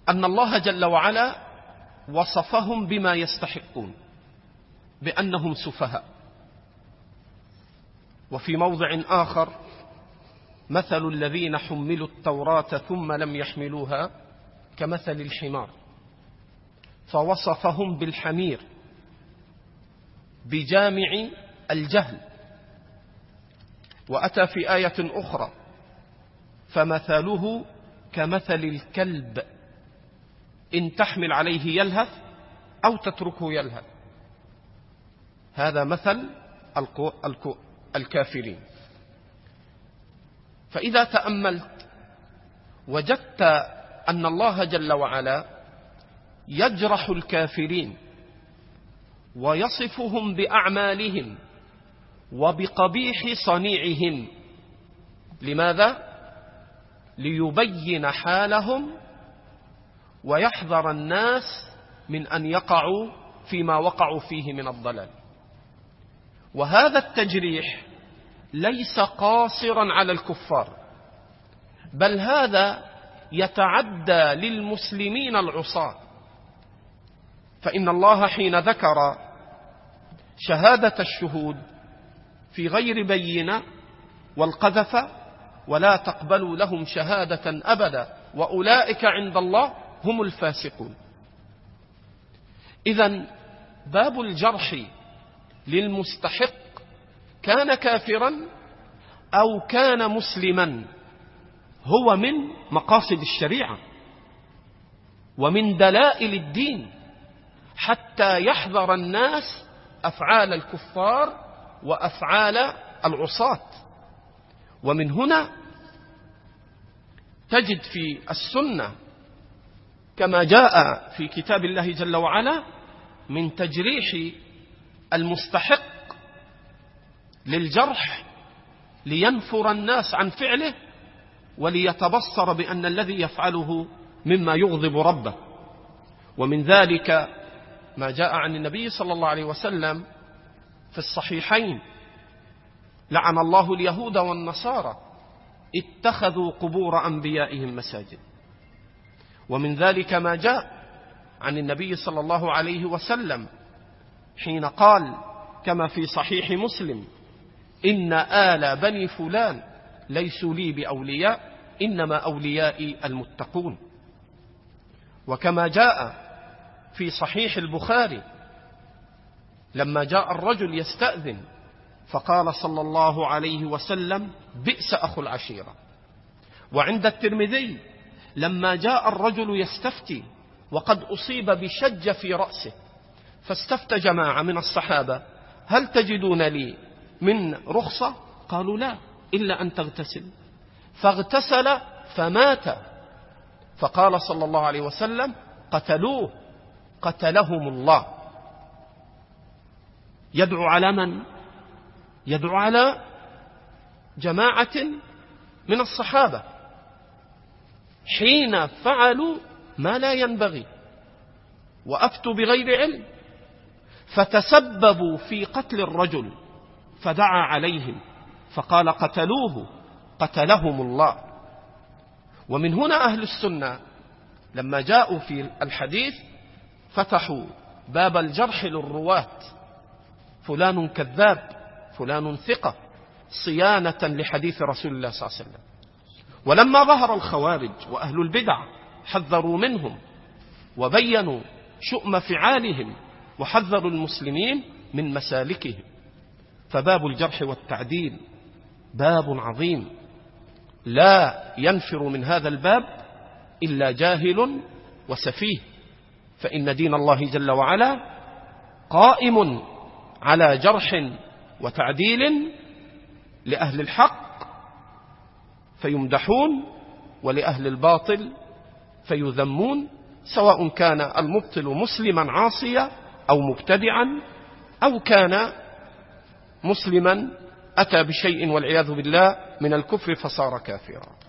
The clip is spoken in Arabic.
أن الله جل وعلا وصفهم بما يستحقون، بأنهم سفهاء. وفي موضع آخر: مثل الذين حملوا التوراة ثم لم يحملوها كمثل الحمار، فوصفهم بالحمير بجامع الجهل. وأتى في آية أخرى: فمثله كمثل الكلب إن تحمل عليه يلهث أو تتركه يلهث. هذا مثل الكافرين. فإذا تأملت وجدت أن الله جل وعلا يجرح الكافرين ويصفهم بأعمالهم وبقبيح صنيعهم. لماذا؟ ليبين حالهم ويحذر الناس من أن يقعوا فيما وقعوا فيه من الضلال. وهذا التجريح ليس قاصرا على الكفار، بل هذا يتعدى للمسلمين العصاة. فإن الله حين ذكر شهادة الشهود في غير بينة والقذف: ولا تقبلوا لهم شهادة أبدا وأولئك عند الله هم الفاسقون. إذن باب الجرح للمستحق كان كافرا أو كان مسلما هو من مقاصد الشريعة ومن دلائل الدين، حتى يحذر الناس أفعال الكفار وأفعال العصاة. ومن هنا تجد في السنة كما جاء في كتاب الله جل وعلا من تجريح المستحق للجرح لينفر الناس عن فعله وليتبصر بأن الذي يفعله مما يغضب ربه. ومن ذلك ما جاء عن النبي صلى الله عليه وسلم في الصحيحين: لعن الله اليهود والنصارى اتخذوا قبور أنبيائهم مساجد. ومن ذلك ما جاء عن النبي صلى الله عليه وسلم حين قال كما في صحيح مسلم: إن آل بني فلان ليسوا لي بأولياء إنما أوليائي المتقون. وكما جاء في صحيح البخاري لما جاء الرجل يستأذن فقال صلى الله عليه وسلم: بئس أخو العشيرة. وعند الترمذي لما جاء الرجل يستفتي وقد أصيب بشجة في رأسه فاستفتى جماعة من الصحابة: هل تجدون لي من رخصة؟ قالوا: لا، إلا أن تغتسل. فاغتسل فمات. فقال صلى الله عليه وسلم: قتلوه قتلهم الله. يدعو على من؟ يدعو على جماعة من الصحابة حين فعلوا ما لا ينبغي وأفتوا بغير علم، فتسببوا في قتل الرجل فدعا عليهم فقال: قتلوه قتلهم الله. ومن هنا أهل السنة لما جاءوا في الحديث فتحوا باب الجرح للرواة: فلان كذاب، فلان ثقة، صيانة لحديث رسول الله صلى الله عليه وسلم. ولما ظهر الخوارج وأهل البدع حذروا منهم وبينوا شؤم فعالهم وحذروا المسلمين من مسالكهم. فباب الجرح والتعديل باب عظيم، لا ينفر من هذا الباب إلا جاهل وسفيه، فإن دين الله جل وعلا قائم على جرح وتعديل لأهل الحق فيمدحون ولأهل الباطل فيذمون، سواء كان المبطل مسلما عاصيا أو مبتدعا أو كان مسلما أتى بشيء والعياذ بالله من الكفر فصار كافرا.